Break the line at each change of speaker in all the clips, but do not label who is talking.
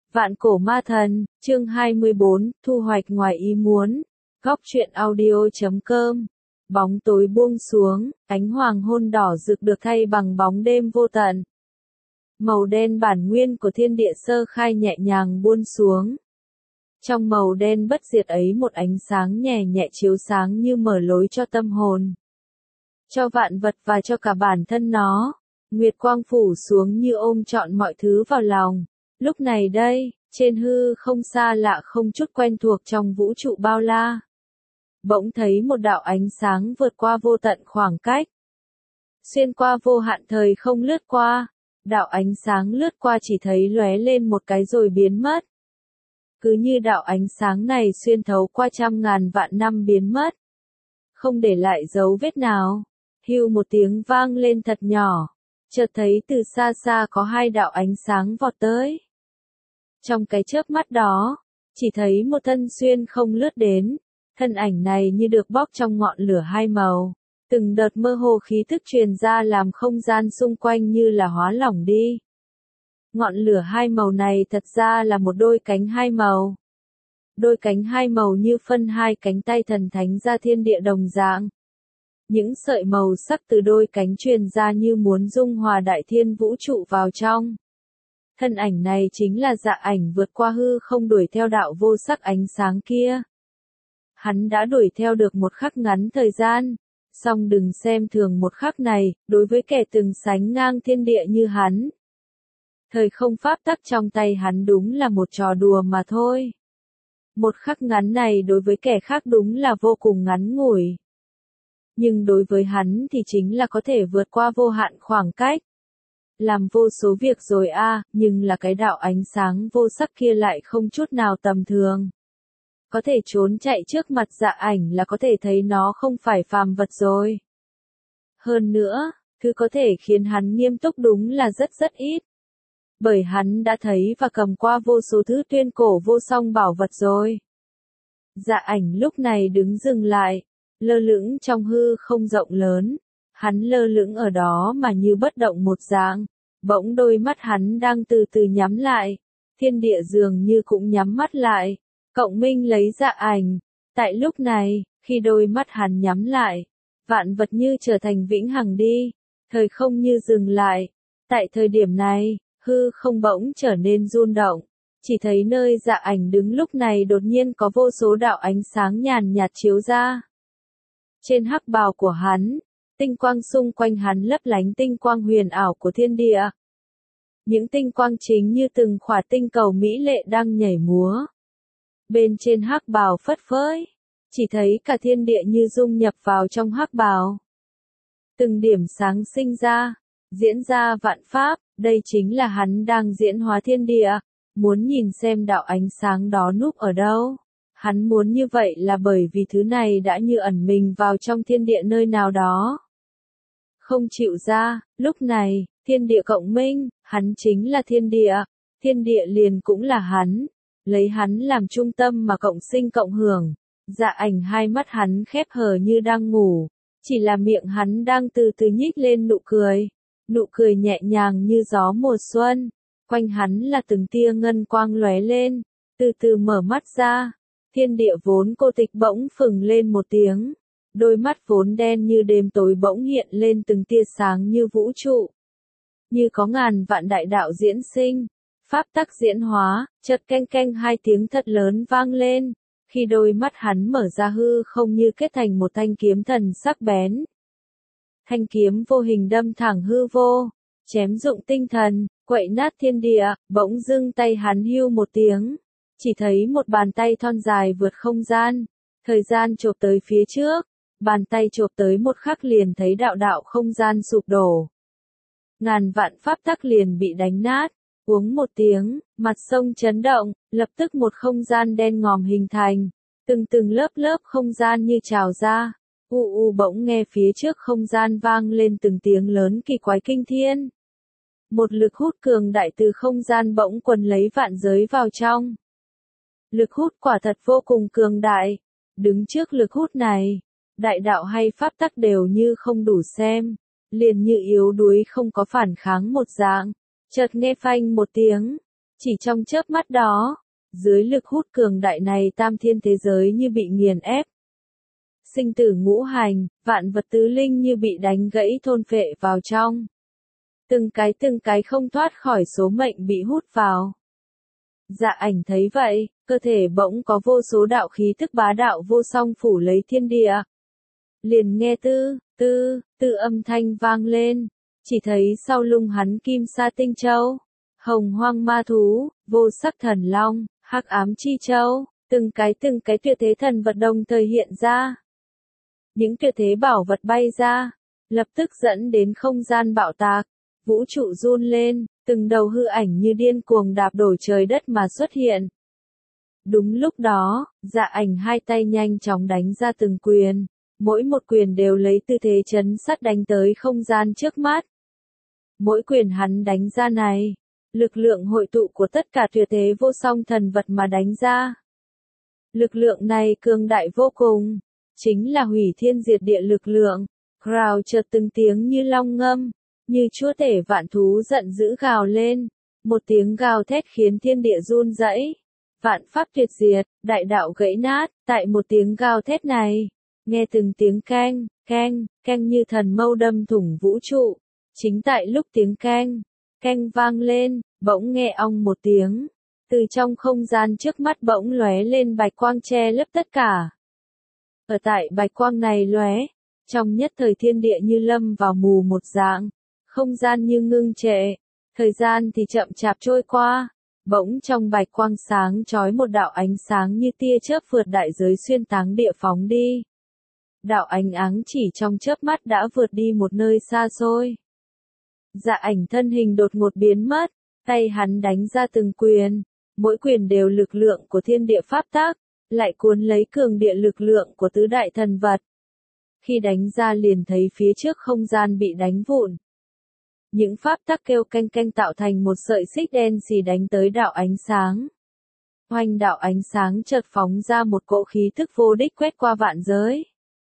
Vạn cổ ma thần, chương 24, thu hoạch ngoài ý muốn. Góc truyện audio.com. Bóng tối buông xuống, ánh hoàng hôn đỏ rực được thay bằng bóng đêm vô tận. Màu đen bản nguyên của thiên địa sơ khai nhẹ nhàng buông xuống. Trong màu đen bất diệt ấy một ánh sáng nhẹ nhẹ chiếu sáng như mở lối cho tâm hồn. Cho vạn vật và cho cả bản thân nó. Nguyệt quang phủ xuống như ôm trọn mọi thứ vào lòng. Lúc này đây, trên hư không xa lạ không chút quen thuộc trong vũ trụ bao la. Bỗng thấy một đạo ánh sáng vượt qua vô tận khoảng cách. Xuyên qua vô hạn thời không lướt qua. Đạo ánh sáng lướt qua chỉ thấy lóe lên một cái rồi biến mất. Cứ như đạo ánh sáng này xuyên thấu qua trăm ngàn vạn năm biến mất. Không để lại dấu vết nào. Hưu một tiếng vang lên thật nhỏ. Chợt thấy từ xa xa có hai đạo ánh sáng vọt tới. Trong cái chớp mắt đó, chỉ thấy một thân xuyên không lướt đến. Thân ảnh này như được bóc trong ngọn lửa hai màu. Từng đợt mơ hồ khí thức truyền ra làm không gian xung quanh như là hóa lỏng đi. Ngọn lửa hai màu này thật ra là một đôi cánh hai màu. Đôi cánh hai màu như phân hai cánh tay thần thánh ra thiên địa đồng dạng. Những sợi màu sắc từ đôi cánh truyền ra như muốn dung hòa đại thiên vũ trụ vào trong. Thân ảnh này chính là Dạ Ảnh vượt qua hư không đuổi theo đạo vô sắc ánh sáng kia. Hắn đã đuổi theo được một khắc ngắn thời gian. Song đừng xem thường một khắc này, đối với kẻ từng sánh ngang thiên địa như hắn. Thời không pháp tắc trong tay hắn đúng là một trò đùa mà thôi. Một khắc ngắn này đối với kẻ khác đúng là vô cùng ngắn ngủi. Nhưng đối với hắn thì chính là có thể vượt qua vô hạn khoảng cách. Làm vô số việc rồi nhưng là cái đạo ánh sáng vô sắc kia lại không chút nào tầm thường. Có thể trốn chạy trước mặt Dạ Ảnh là có thể thấy nó không phải phàm vật rồi. Hơn nữa, thứ có thể khiến hắn nghiêm túc đúng là rất ít. Bởi hắn đã thấy và cầm qua vô số thứ tuyên cổ vô song bảo vật rồi. Dạ Ảnh lúc này đứng dừng lại, lơ lửng trong hư không rộng lớn. Hắn lơ lửng ở đó mà như bất động một dạng. Bỗng đôi mắt hắn đang từ từ nhắm lại. Thiên địa dường như cũng nhắm mắt lại. Cộng minh lấy Dạ Ảnh. Tại lúc này, khi đôi mắt hắn nhắm lại, vạn vật như trở thành vĩnh hằng đi. Thời không như dừng lại. Tại thời điểm này, hư không bỗng trở nên rung động. Chỉ thấy nơi Dạ Ảnh đứng lúc này đột nhiên có vô số đạo ánh sáng nhàn nhạt chiếu ra. Trên hắc bào của hắn, tinh quang xung quanh hắn lấp lánh tinh quang huyền ảo của thiên địa. Những tinh quang chính như từng khỏa tinh cầu mỹ lệ đang nhảy múa. Bên trên hắc bào phất phới, chỉ thấy cả thiên địa như dung nhập vào trong hắc bào. Từng điểm sáng sinh ra, diễn ra vạn pháp, đây chính là hắn đang diễn hóa thiên địa. Muốn nhìn xem đạo ánh sáng đó núp ở đâu. Hắn muốn như vậy là bởi vì thứ này đã như ẩn mình vào trong thiên địa nơi nào đó. Không chịu ra, lúc này, thiên địa cộng minh, hắn chính là thiên địa liền cũng là hắn. Lấy hắn làm trung tâm mà cộng sinh cộng hưởng. Dạ Ảnh hai mắt hắn khép hờ như đang ngủ. Chỉ là miệng hắn đang từ từ nhích lên nụ cười. Nụ cười nhẹ nhàng như gió mùa xuân. Quanh hắn là từng tia ngân quang lóe lên. Từ từ mở mắt ra. Thiên địa vốn cô tịch bỗng phừng lên một tiếng. Đôi mắt vốn đen như đêm tối bỗng hiện lên từng tia sáng như vũ trụ. Như có ngàn vạn đại đạo diễn sinh. Pháp tắc diễn hóa, chợt keng keng hai tiếng thật lớn vang lên. Khi đôi mắt hắn mở ra hư không như kết thành một thanh kiếm thần sắc bén. Thanh kiếm vô hình đâm thẳng hư vô. Chém dụng tinh thần, quậy nát thiên địa, bỗng dưng tay hắn hưu một tiếng. Chỉ thấy một bàn tay thon dài vượt không gian. Thời gian chộp tới phía trước. Bàn tay chộp tới một khắc liền thấy đạo đạo không gian sụp đổ. Ngàn vạn pháp tắc liền bị đánh nát. Uống một tiếng, mặt sông chấn động, lập tức một không gian đen ngòm hình thành. Từng lớp lớp không gian như trào ra. Bỗng nghe phía trước không gian vang lên từng tiếng lớn kỳ quái kinh thiên. Một lực hút cường đại từ không gian bỗng quần lấy vạn giới vào trong. Lực hút quả thật vô cùng cường đại. Đứng trước lực hút này, đại đạo hay pháp tắc đều như không đủ xem. Liền như yếu đuối không có phản kháng một dạng. Chợt nghe phanh một tiếng. Chỉ trong chớp mắt đó, dưới lực hút cường đại này tam thiên thế giới như bị nghiền ép. Sinh tử ngũ hành, vạn vật tứ linh như bị đánh gãy thôn phệ vào trong. Từng cái không thoát khỏi số mệnh bị hút vào. Dạ ảnh thấy vậy, cơ thể bỗng có vô số đạo khí tức bá đạo vô song phủ lấy thiên địa. Liền nghe tư âm thanh vang lên, chỉ thấy sau lưng hắn kim sa tinh châu, hồng hoang ma thú, vô sắc thần long, hắc ám chi châu, từng cái tuyệt thế thần vật đồng thời hiện ra. Những tuyệt thế bảo vật bay ra, lập tức dẫn đến không gian bạo tạc, vũ trụ run lên, từng đầu hư ảnh như điên cuồng đạp đổ trời đất mà xuất hiện. Đúng lúc đó, dạ ảnh hai tay nhanh chóng đánh ra từng quyền, mỗi một quyền đều lấy tư thế chấn sắt đánh tới không gian trước mắt. Mỗi quyền hắn đánh ra này, lực lượng hội tụ của tất cả tuyệt thế vô song thần vật mà đánh ra. Lực lượng này cường đại vô cùng, chính là hủy thiên diệt địa lực lượng. Gào chợt từng tiếng như long ngâm, như chúa tể vạn thú giận dữ gào lên, một tiếng gào thét khiến thiên địa run rẩy, vạn pháp tuyệt diệt, đại đạo gãy nát. Tại một tiếng gào thét này, nghe từng tiếng keng, keng, keng như thần mâu đâm thủng vũ trụ. Chính tại lúc tiếng keng, keng vang lên, bỗng nghe ong một tiếng, từ trong không gian trước mắt bỗng lóe lên bạch quang che lấp tất cả. Ở tại bạch quang này lóe, trong nhất thời thiên địa như lâm vào mù một dạng, không gian như ngưng trệ, thời gian thì chậm chạp trôi qua, bỗng trong bạch quang sáng chói một đạo ánh sáng như tia chớp vượt đại giới xuyên táng địa phóng đi. Đạo ánh áng chỉ trong chớp mắt đã vượt đi một nơi xa xôi. Dạ ảnh thân hình đột ngột biến mất, tay hắn đánh ra từng quyền, mỗi quyền đều lực lượng của thiên địa pháp tắc, lại cuốn lấy cường địa lực lượng của tứ đại thần vật. Khi đánh ra liền thấy phía trước không gian bị đánh vụn. Những pháp tắc kêu canh canh tạo thành một sợi xích đen xì đánh tới đạo ánh sáng. Oanh, đạo ánh sáng chợt phóng ra một cỗ khí thức vô đích quét qua vạn giới.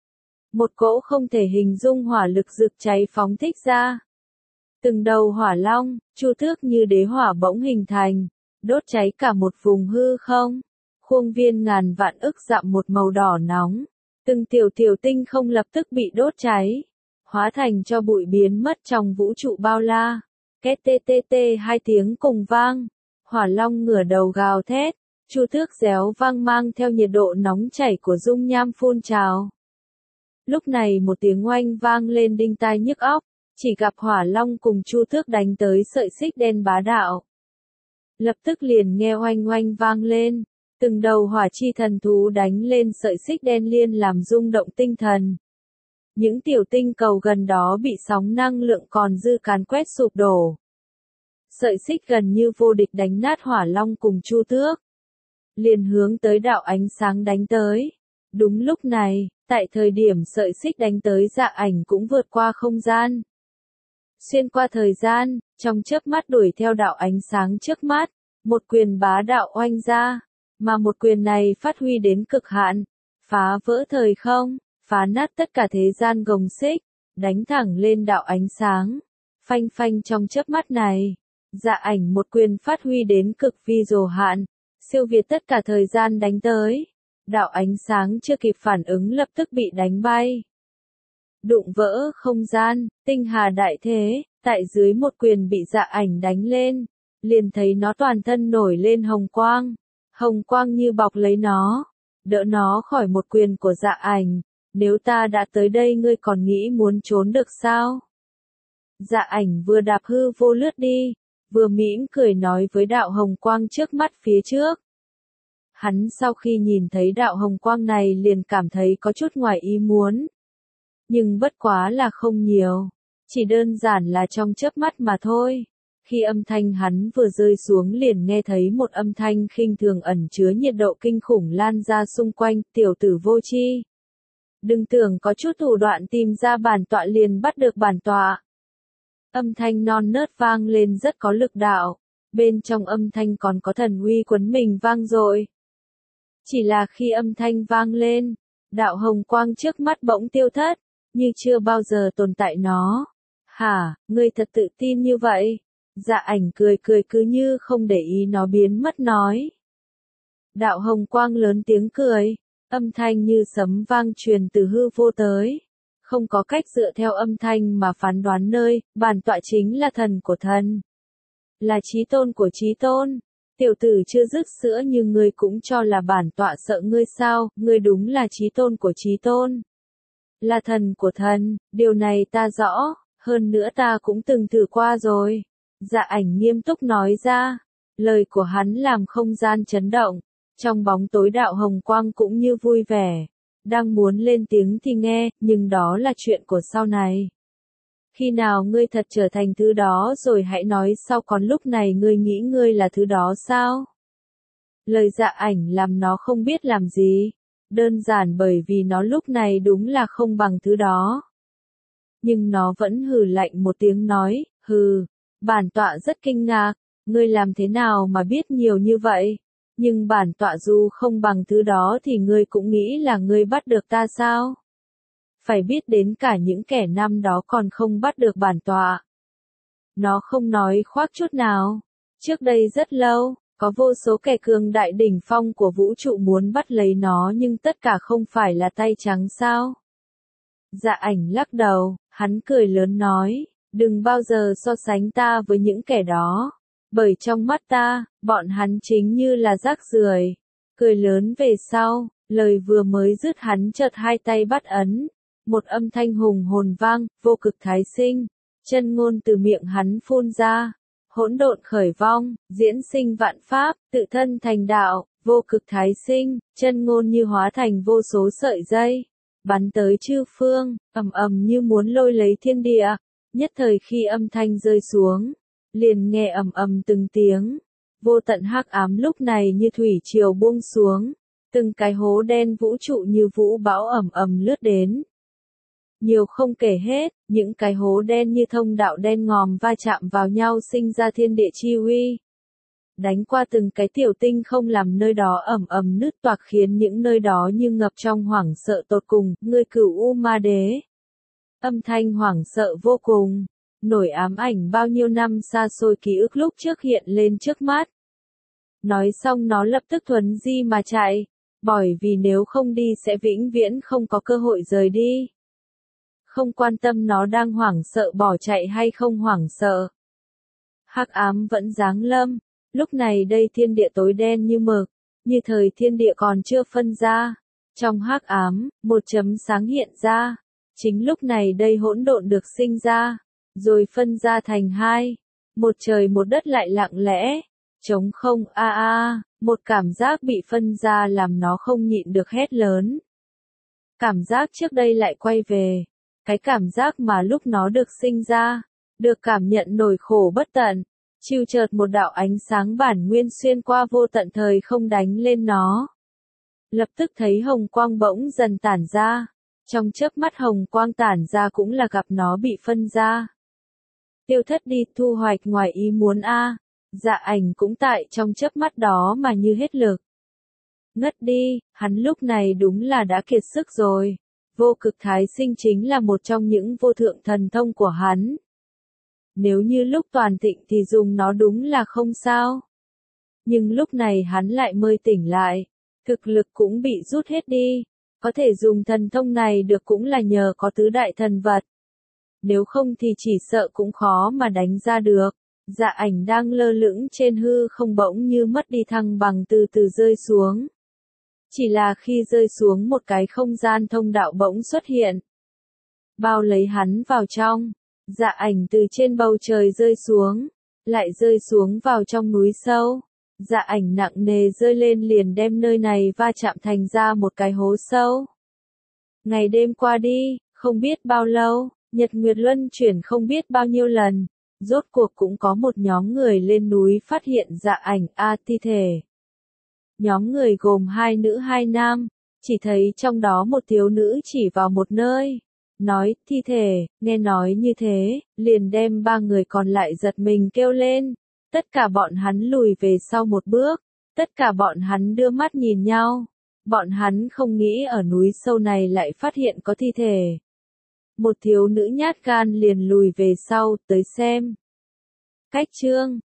Một cỗ không thể hình dung hỏa lực rực cháy phóng thích ra. Từng đầu hỏa long, chu tước như đế hỏa bỗng hình thành, đốt cháy cả một vùng hư không. Khuôn viên ngàn vạn ức dặm một màu đỏ nóng. Từng tiểu tinh không lập tức bị đốt cháy, hóa thành cho bụi biến mất trong vũ trụ bao la. Két tê tê tê hai tiếng cùng vang, hỏa long ngửa đầu gào thét, chu tước réo vang mang theo nhiệt độ nóng chảy của dung nham phun trào. Lúc này một tiếng oanh vang lên đinh tai nhức óc, chỉ gặp hỏa long cùng chu tước đánh tới sợi xích đen bá đạo. Lập tức liền nghe oanh oanh vang lên. Từng đầu hỏa chi thần thú đánh lên sợi xích đen liên làm rung động tinh thần. Những tiểu tinh cầu gần đó bị sóng năng lượng còn dư càn quét sụp đổ. Sợi xích gần như vô địch đánh nát hỏa long cùng chu tước. Liền hướng tới đạo ánh sáng đánh tới. Đúng lúc này, tại thời điểm sợi xích đánh tới dạ ảnh cũng vượt qua không gian. Xuyên qua thời gian, trong chớp mắt đuổi theo đạo ánh sáng trước mắt, một quyền bá đạo oanh ra. Mà một quyền này phát huy đến cực hạn, phá vỡ thời không, phá nát tất cả thế gian gồng xích, đánh thẳng lên đạo ánh sáng. Phanh phanh trong chớp mắt này, dạ ảnh một quyền phát huy đến cực vi dồ hạn, siêu việt tất cả thời gian đánh tới. Đạo ánh sáng chưa kịp phản ứng lập tức bị đánh bay. Đụng vỡ không gian, tinh hà đại thế, tại dưới một quyền bị dạ ảnh đánh lên, liền thấy nó toàn thân nổi lên hồng quang. Hồng quang như bọc lấy nó, đỡ nó khỏi một quyền của dạ ảnh. Nếu ta đã tới đây ngươi còn nghĩ muốn trốn được sao? Dạ ảnh vừa đạp hư vô lướt đi, vừa mỉm cười nói với đạo hồng quang trước mắt phía trước. Hắn sau khi nhìn thấy đạo hồng quang này liền cảm thấy có chút ngoài ý muốn. Nhưng bất quá là không nhiều, chỉ đơn giản là trong chớp mắt mà thôi. Khi âm thanh hắn vừa rơi xuống liền nghe thấy một âm thanh khinh thường ẩn chứa nhiệt độ kinh khủng lan ra xung quanh, tiểu tử vô tri. Đừng tưởng có chút thủ đoạn tìm ra bản tọa liền bắt được bản tọa. Âm thanh non nớt vang lên rất có lực đạo, bên trong âm thanh còn có thần uy quấn mình vang dội. Chỉ là khi âm thanh vang lên, đạo hồng quang trước mắt bỗng tiêu thất, như chưa bao giờ tồn tại nó. Hả, ngươi thật tự tin như vậy? Dạ ảnh cười cười cứ như không để ý nó biến mất nói. Đạo hồng quang lớn tiếng cười, âm thanh như sấm vang truyền từ hư vô tới. Không có cách dựa theo âm thanh mà phán đoán nơi, bản tọa chính là thần của thần. Là chí tôn của chí tôn. Tiểu tử chưa dứt sữa nhưng ngươi cũng cho là bản tọa sợ ngươi sao, ngươi đúng là chí tôn của chí tôn. Là thần của thần, điều này ta rõ, hơn nữa ta cũng từng thử qua rồi. Dạ ảnh nghiêm túc nói ra, lời của hắn làm không gian chấn động, trong bóng tối đạo hồng quang cũng như vui vẻ, đang muốn lên tiếng thì nghe, nhưng đó là chuyện của sau này. Khi nào ngươi thật trở thành thứ đó rồi hãy nói sau, còn lúc này ngươi nghĩ ngươi là thứ đó sao? Lời dạ ảnh làm nó không biết làm gì, đơn giản bởi vì nó lúc này đúng là không bằng thứ đó. Nhưng nó vẫn hừ lạnh một tiếng nói, hừ, bản tọa rất kinh ngạc, ngươi làm thế nào mà biết nhiều như vậy? Nhưng bản tọa dù không bằng thứ đó thì ngươi cũng nghĩ là ngươi bắt được ta sao? Phải biết đến cả những kẻ năm đó còn không bắt được bản tọa. Nó không nói khoác chút nào. Trước đây rất lâu, có vô số kẻ cường đại đỉnh phong của vũ trụ muốn bắt lấy nó nhưng tất cả không phải là tay trắng sao? Dạ ảnh lắc đầu, hắn cười lớn nói, đừng bao giờ so sánh ta với những kẻ đó. Bởi trong mắt ta, bọn hắn chính như là rác rưởi. Cười lớn về sau, lời vừa mới dứt hắn chợt hai tay bắt ấn. Một âm thanh hùng hồn vang, vô cực thái sinh. Chân ngôn từ miệng hắn phun ra. Hỗn độn khởi vong, diễn sinh vạn pháp, tự thân thành đạo, vô cực thái sinh. Chân ngôn như hóa thành vô số sợi dây. Bắn tới chư phương, ầm ầm như muốn lôi lấy thiên địa. Nhất thời khi âm thanh rơi xuống, liền nghe ầm ầm từng tiếng. Vô tận hắc ám lúc này như thủy triều buông xuống. Từng cái hố đen vũ trụ như vũ bão ầm ầm lướt đến. Nhiều không kể hết, những cái hố đen như thông đạo đen ngòm va chạm vào nhau sinh ra thiên địa chi uy. Đánh qua từng cái tiểu tinh không làm nơi đó ầm ầm nứt toạc khiến những nơi đó như ngập trong hoảng sợ tột cùng, ngươi Cửu U Ma Đế. Âm thanh hoảng sợ vô cùng, nổi ám ảnh bao nhiêu năm xa xôi ký ức lúc trước hiện lên trước mắt. Nói xong nó lập tức thuấn di mà chạy, bởi vì nếu không đi sẽ vĩnh viễn không có cơ hội rời đi. Không quan tâm nó đang hoảng sợ bỏ chạy hay không hoảng sợ. Hắc ám vẫn giáng lâm, lúc này đây thiên địa tối đen như mực, như thời thiên địa còn chưa phân ra. Trong hắc ám, một chấm sáng hiện ra, chính lúc này đây hỗn độn được sinh ra, rồi phân ra thành hai, một trời một đất lại lặng lẽ, trống không một cảm giác bị phân ra làm nó không nhịn được hét lớn. Cảm giác trước đây lại quay về. Cái cảm giác mà lúc nó được sinh ra, được cảm nhận nỗi khổ bất tận, chiêu chợt một đạo ánh sáng bản nguyên xuyên qua vô tận thời không đánh lên nó. Lập tức thấy hồng quang bỗng dần tản ra, trong chớp mắt hồng quang tản ra cũng là gặp nó bị phân ra. Tiêu thất đi, thu hoạch ngoài ý muốn dạ ảnh cũng tại trong chớp mắt đó mà như hết lực. Ngất đi, hắn lúc này đúng là đã kiệt sức rồi. Vô cực thái sinh chính là một trong những vô thượng thần thông của hắn. Nếu như lúc toàn thịnh thì dùng nó đúng là không sao. Nhưng lúc này hắn lại mới tỉnh lại, thực lực cũng bị rút hết đi. Có thể dùng thần thông này được cũng là nhờ có tứ đại thần vật. Nếu không thì chỉ sợ cũng khó mà đánh ra được. Dạ ảnh đang lơ lửng trên hư không bỗng như mất đi thăng bằng từ từ rơi xuống. Chỉ là khi rơi xuống một cái không gian thông đạo bỗng xuất hiện. Bao lấy hắn vào trong. Dạ ảnh từ trên bầu trời rơi xuống. Lại rơi xuống vào trong núi sâu. Dạ ảnh nặng nề rơi lên liền đem nơi này va chạm thành ra một cái hố sâu. Ngày đêm qua đi, không biết bao lâu, nhật nguyệt luân chuyển không biết bao nhiêu lần. Rốt cuộc cũng có một nhóm người lên núi phát hiện dạ ảnh thi thể. Nhóm người gồm 2 nữ 2 nam, chỉ thấy trong đó một thiếu nữ chỉ vào một nơi, nói, thi thể, nghe nói như thế, liền đem 3 người còn lại giật mình kêu lên. Tất cả bọn hắn lùi về sau một bước, tất cả bọn hắn đưa mắt nhìn nhau, bọn hắn không nghĩ ở núi sâu này lại phát hiện có thi thể. Một thiếu nữ nhát gan liền lùi về sau, tới xem. Cách chương